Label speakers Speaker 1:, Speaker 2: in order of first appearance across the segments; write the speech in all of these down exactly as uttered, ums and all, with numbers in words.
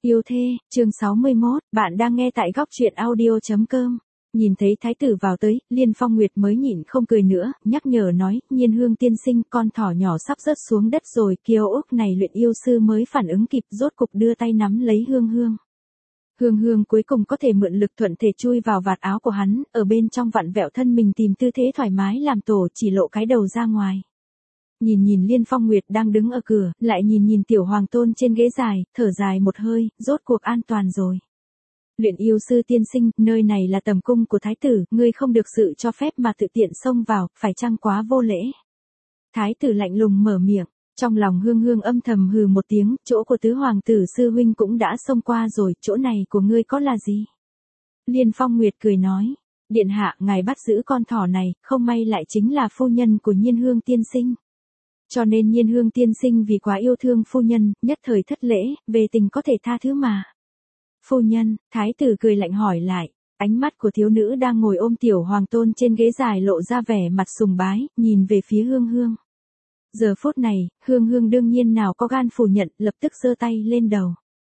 Speaker 1: Yêu thê, chương sáu mươi mốt, bạn đang nghe tại góc truyện audio.com. Nhìn thấy thái tử vào tới, Liên Phong Nguyệt mới nhịn không cười nữa, nhắc nhở nói, Nhiên Hương tiên sinh, con thỏ nhỏ sắp rớt xuống đất rồi, kiêu ốc này luyện yêu sư mới phản ứng kịp, rốt cục đưa tay nắm lấy Hương Hương. Hương Hương cuối cùng có thể mượn lực thuận thể chui vào vạt áo của hắn, ở bên trong vặn vẹo thân mình tìm tư thế thoải mái làm tổ, chỉ lộ cái đầu ra ngoài. Nhìn nhìn Liên Phong Nguyệt đang đứng ở cửa, lại nhìn nhìn tiểu hoàng tôn trên ghế dài, thở dài một hơi, rốt cuộc an toàn rồi. Luyện yêu sư tiên sinh, nơi này là tầm cung của thái tử, ngươi không được sự cho phép mà tự tiện xông vào, phải chăng quá vô lễ. Thái tử lạnh lùng mở miệng, trong lòng Hương Hương âm thầm hừ một tiếng, chỗ của tứ hoàng tử sư huynh cũng đã xông qua rồi, chỗ này của ngươi có là gì? Liên Phong Nguyệt cười nói, điện hạ, ngài bắt giữ con thỏ này, không may lại chính là phu nhân của Nhiên Hương tiên sinh. Cho nên Nhiên Hương tiên sinh vì quá yêu thương phu nhân, nhất thời thất lễ, về tình có thể tha thứ mà. Phu nhân, thái tử cười lạnh hỏi lại, ánh mắt của thiếu nữ đang ngồi ôm tiểu hoàng tôn trên ghế dài lộ ra vẻ mặt sùng bái, nhìn về phía Hương Hương. Giờ phút này, Hương Hương đương nhiên nào có gan phủ nhận, lập tức giơ tay lên đầu.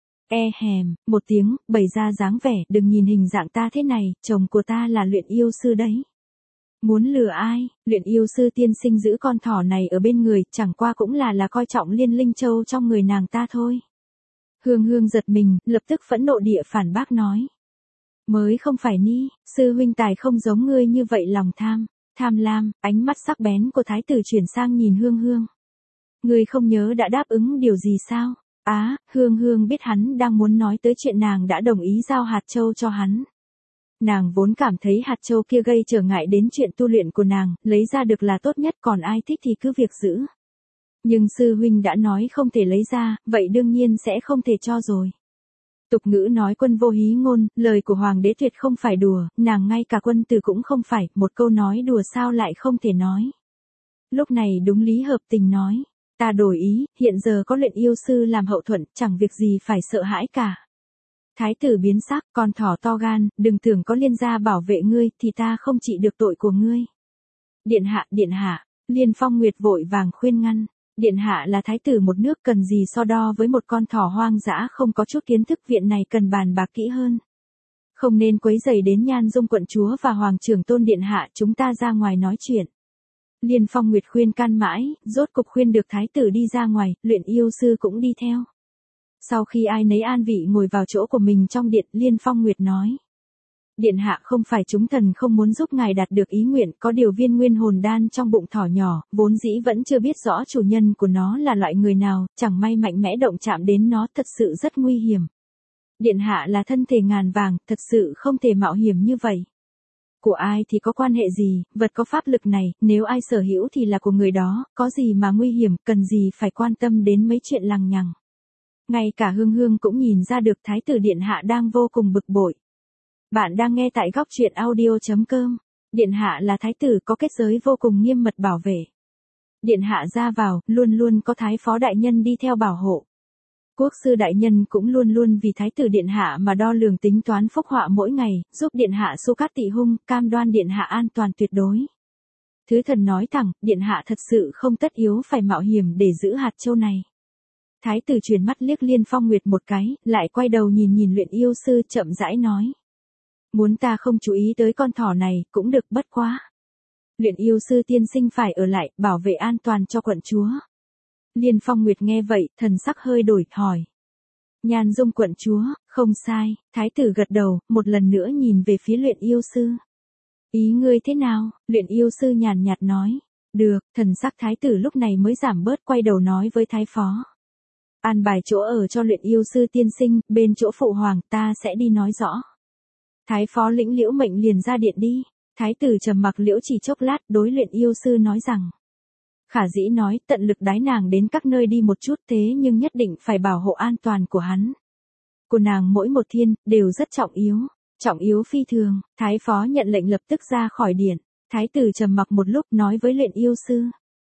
Speaker 1: E hèm, một tiếng, bày ra dáng vẻ, đừng nhìn hình dạng ta thế này, chồng của ta là luyện yêu sư đấy. Muốn lừa ai, luyện yêu sư tiên sinh giữ con thỏ này ở bên người, chẳng qua cũng là là coi trọng Liên Linh Châu trong người nàng ta thôi. Hương Hương giật mình, lập tức phẫn nộ địa phản bác nói. Mới không phải ni, sư huynh tài không giống ngươi như vậy lòng tham, tham lam, ánh mắt sắc bén của thái tử chuyển sang nhìn Hương Hương. Ngươi không nhớ đã đáp ứng điều gì sao? Á, à, Hương Hương biết hắn đang muốn nói tới chuyện nàng đã đồng ý giao hạt châu cho hắn. Nàng vốn cảm thấy hạt châu kia gây trở ngại đến chuyện tu luyện của nàng, lấy ra được là tốt nhất, còn ai thích thì cứ việc giữ. Nhưng sư huynh đã nói không thể lấy ra, vậy đương nhiên sẽ không thể cho rồi. Tục ngữ nói quân vô hí ngôn, lời của hoàng đế tuyệt không phải đùa, nàng ngay cả quân tử cũng không phải, một câu nói đùa sao lại không thể nói. Lúc này đúng lý hợp tình nói, ta đổi ý, hiện giờ có luyện yêu sư làm hậu thuẫn, chẳng việc gì phải sợ hãi cả. Thái tử biến sắc, con thỏ to gan, đừng tưởng có Liên gia bảo vệ ngươi, thì ta không trị được tội của ngươi. Điện hạ, điện hạ, Liên Phong Nguyệt vội vàng khuyên ngăn, điện hạ là thái tử một nước, cần gì so đo với một con thỏ hoang dã không có chút kiến thức, viện này cần bàn bạc kỹ hơn. Không nên quấy rầy đến Nhan Dung quận chúa và hoàng trưởng tôn điện hạ, chúng ta ra ngoài nói chuyện. Liên Phong Nguyệt khuyên can mãi, rốt cục khuyên được thái tử đi ra ngoài, luyện yêu sư cũng đi theo. Sau khi ai nấy an vị ngồi vào chỗ của mình trong điện, Liên Phong Nguyệt nói. Điện hạ, không phải chúng thần không muốn giúp ngài đạt được ý nguyện, có điều viên nguyên hồn đan trong bụng thỏ nhỏ, vốn dĩ vẫn chưa biết rõ chủ nhân của nó là loại người nào, chẳng may mạnh mẽ động chạm đến nó, thật sự rất nguy hiểm. Điện hạ là thân thể ngàn vàng, thật sự không thể mạo hiểm như vậy. Của ai thì có quan hệ gì, vật có pháp lực này, nếu ai sở hữu thì là của người đó, có gì mà nguy hiểm, cần gì phải quan tâm đến mấy chuyện lằng nhằng. Ngay cả Hương Hương cũng nhìn ra được thái tử điện hạ đang vô cùng bực bội. Bạn đang nghe tại góc truyện audio.com. Điện hạ là thái tử có kết giới vô cùng nghiêm mật bảo vệ. Điện hạ ra vào, luôn luôn có thái phó đại nhân đi theo bảo hộ. Quốc sư đại nhân cũng luôn luôn vì thái tử điện hạ mà đo lường tính toán phúc họa mỗi ngày, giúp điện hạ xu cát tị hung, cam đoan điện hạ an toàn tuyệt đối. Thứ thần nói thẳng, điện hạ thật sự không tất yếu phải mạo hiểm để giữ hạt châu này. Thái tử chuyển mắt liếc Liên Phong Nguyệt một cái, lại quay đầu nhìn nhìn luyện yêu sư, chậm rãi nói. Muốn ta không chú ý tới con thỏ này, cũng được, bất quá. Luyện yêu sư tiên sinh phải ở lại, bảo vệ an toàn cho quận chúa. Liên Phong Nguyệt nghe vậy, thần sắc hơi đổi, hỏi. Nhan Dung quận chúa, không sai, thái tử gật đầu, một lần nữa nhìn về phía luyện yêu sư. Ý ngươi thế nào? Luyện yêu sư nhàn nhạt nói. Được, thần sắc thái tử lúc này mới giảm bớt, quay đầu nói với thái phó. An bài chỗ ở cho luyện yêu sư tiên sinh, bên chỗ phụ hoàng, ta sẽ đi nói rõ. Thái phó lĩnh liễu mệnh liền ra điện đi. Thái tử trầm mặc liễu chỉ chốc lát, đối luyện yêu sư nói rằng. Khả dĩ nói, tận lực đái nàng đến các nơi đi một chút, thế nhưng nhất định phải bảo hộ an toàn của hắn. Của nàng mỗi một thiên, đều rất trọng yếu. Trọng yếu phi thường, thái phó nhận lệnh lập tức ra khỏi điện. Thái tử trầm mặc một lúc nói với luyện yêu sư.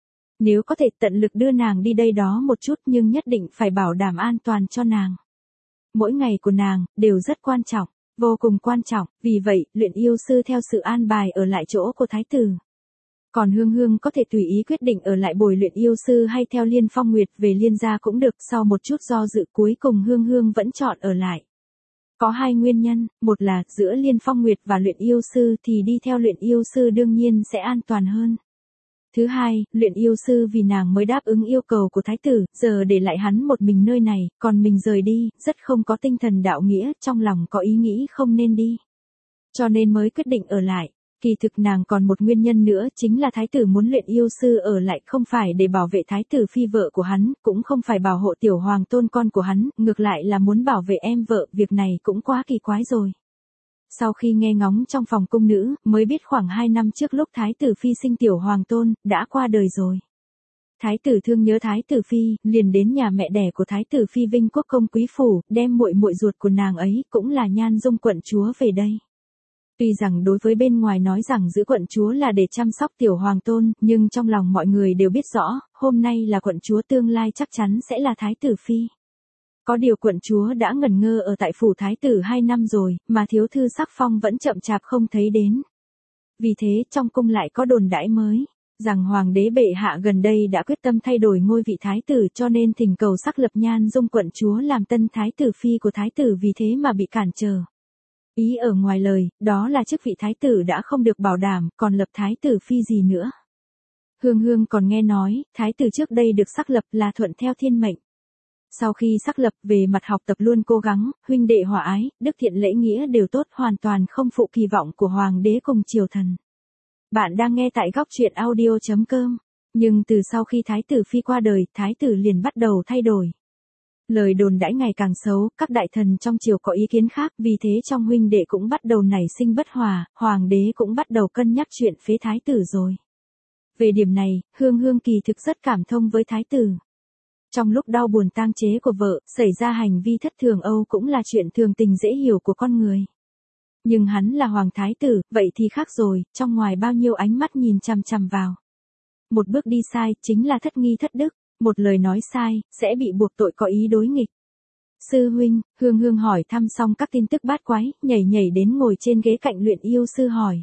Speaker 1: Nếu có thể tận lực đưa nàng đi đây đó một chút, nhưng nhất định phải bảo đảm an toàn cho nàng. Mỗi ngày của nàng, đều rất quan trọng, vô cùng quan trọng, vì vậy, luyện yêu sư theo sự an bài ở lại chỗ của thái tử. Còn Hương Hương có thể tùy ý quyết định ở lại bồi luyện yêu sư hay theo Liên Phong Nguyệt về Liên gia cũng được, sau một chút do dự cuối cùng Hương Hương vẫn chọn ở lại. Có hai nguyên nhân, một là giữa Liên Phong Nguyệt và luyện yêu sư thì đi theo luyện yêu sư đương nhiên sẽ an toàn hơn. Thứ hai, luyện yêu sư vì nàng mới đáp ứng yêu cầu của thái tử, giờ để lại hắn một mình nơi này, còn mình rời đi, rất không có tinh thần đạo nghĩa, trong lòng có ý nghĩ không nên đi. Cho nên mới quyết định ở lại. Kỳ thực nàng còn một nguyên nhân nữa chính là thái tử muốn luyện yêu sư ở lại không phải để bảo vệ thái tử phi vợ của hắn, cũng không phải bảo hộ tiểu hoàng tôn con của hắn, ngược lại là muốn bảo vệ em vợ, việc này cũng quá kỳ quái rồi. Sau khi nghe ngóng trong phòng cung nữ, mới biết khoảng hai năm trước lúc thái tử phi sinh tiểu hoàng tôn, đã qua đời rồi. Thái tử thương nhớ thái tử phi, liền đến nhà mẹ đẻ của thái tử phi Vinh Quốc công quý phủ, đem muội muội ruột của nàng ấy, cũng là Nhan Dung quận chúa về đây. Tuy rằng đối với bên ngoài nói rằng giữ quận chúa là để chăm sóc tiểu hoàng tôn, nhưng trong lòng mọi người đều biết rõ, hôm nay là quận chúa tương lai chắc chắn sẽ là thái tử phi. Có điều quận chúa đã ngẩn ngơ ở tại phủ thái tử hai năm rồi, mà thiếu thư sắc phong vẫn chậm chạp không thấy đến. Vì thế trong cung lại có đồn đãi mới, rằng hoàng đế bệ hạ gần đây đã quyết tâm thay đổi ngôi vị thái tử cho nên thỉnh cầu sắc lập Nhan Dung quận chúa làm tân thái tử phi của thái tử vì thế mà bị cản trở. Ý ở ngoài lời, đó là chức vị thái tử đã không được bảo đảm, còn lập thái tử phi gì nữa. Hương Hương còn nghe nói, thái tử trước đây được sắc lập là thuận theo thiên mệnh. Sau khi sắc lập về mặt học tập luôn cố gắng, huynh đệ hòa ái, đức thiện lễ nghĩa đều tốt, hoàn toàn không phụ kỳ vọng của hoàng đế cùng triều thần. Bạn đang nghe tại góc truyện audio chấm com. Nhưng từ sau khi thái tử phi qua đời, thái tử liền bắt đầu thay đổi. Lời đồn đãi ngày càng xấu, các đại thần trong triều có ý kiến khác, vì thế trong huynh đệ cũng bắt đầu nảy sinh bất hòa, hoàng đế cũng bắt đầu cân nhắc chuyện phế thái tử rồi. Về điểm này, Hương Hương kỳ thực rất cảm thông với thái tử. Trong lúc đau buồn tang chế của vợ, xảy ra hành vi thất thường Âu cũng là chuyện thường tình dễ hiểu của con người. Nhưng hắn là hoàng thái tử, vậy thì khác rồi, trong ngoài bao nhiêu ánh mắt nhìn chằm chằm vào. Một bước đi sai, chính là thất nghi thất đức. Một lời nói sai, sẽ bị buộc tội có ý đối nghịch. Sư huynh, Hương Hương hỏi thăm xong các tin tức bát quái, nhảy nhảy đến ngồi trên ghế cạnh luyện yêu sư hỏi.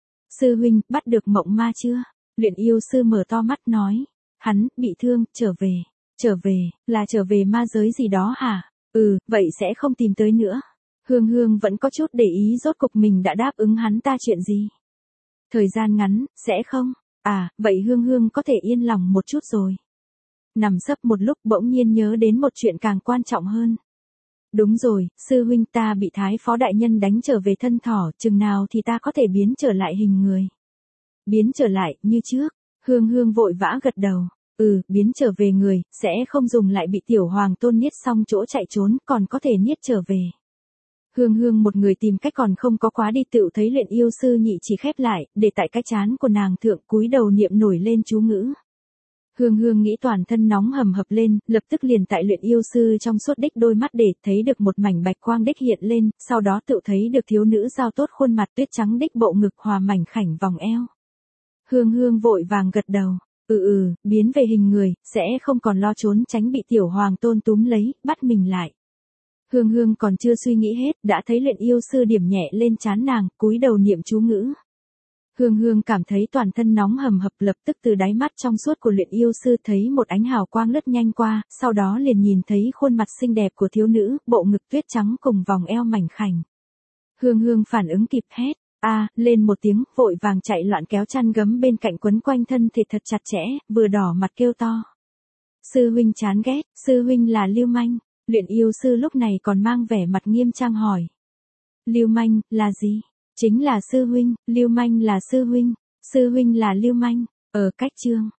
Speaker 1: Sư huynh, bắt được mộng ma chưa? Luyện yêu sư mở to mắt nói. Hắn, bị thương, trở về. Trở về, là trở về ma giới gì đó hả? Ừ, vậy sẽ không tìm tới nữa. Hương Hương vẫn có chút để ý rốt cục mình đã đáp ứng hắn ta chuyện gì. Thời gian ngắn, sẽ không? À, vậy Hương Hương có thể yên lòng một chút rồi. Nằm sấp một lúc bỗng nhiên nhớ đến một chuyện càng quan trọng hơn. Đúng rồi, sư huynh, ta bị thái phó đại nhân đánh trở về thân thỏ, chừng nào thì ta có thể biến trở lại hình người. Biến trở lại, như trước. Hương Hương vội vã gật đầu. Ừ, biến trở về người, sẽ không dùng lại bị tiểu hoàng tôn niết xong chỗ chạy trốn, còn có thể niết trở về. Hương Hương một người tìm cách còn không có quá đi, tựu thấy luyện yêu sư nhị chỉ khép lại, để tại cái trán của nàng thượng cúi đầu niệm nổi lên chú ngữ. Hương Hương nghĩ toàn thân nóng hầm hập lên, lập tức liền tại luyện yêu sư trong suốt đích đôi mắt để thấy được một mảnh bạch quang đích hiện lên, sau đó tự thấy được thiếu nữ giao tốt khuôn mặt tuyết trắng đích bộ ngực hòa mảnh khảnh vòng eo. Hương Hương vội vàng gật đầu, ừ ừ, biến về hình người, sẽ không còn lo trốn tránh bị tiểu hoàng tôn túm lấy, bắt mình lại. Hương Hương còn chưa suy nghĩ hết, đã thấy luyện yêu sư điểm nhẹ lên trán nàng, cúi đầu niệm chú ngữ. Hương Hương cảm thấy toàn thân nóng hầm hập, lập tức từ đáy mắt trong suốt của luyện yêu sư thấy một ánh hào quang lướt nhanh qua, sau đó liền nhìn thấy khuôn mặt xinh đẹp của thiếu nữ, bộ ngực tuyết trắng cùng vòng eo mảnh khảnh. Hương Hương phản ứng kịp hét, a, lên một tiếng, vội vàng chạy loạn kéo chăn gấm bên cạnh quấn quanh thân thể thật chặt chẽ, vừa đỏ mặt kêu to. Sư huynh chán ghét, sư huynh là lưu manh. Luyện yêu sư lúc này còn mang vẻ mặt nghiêm trang hỏi. Lưu manh, là gì? Chính là sư huynh, lưu manh là sư huynh, sư huynh là lưu manh, ở cách chương.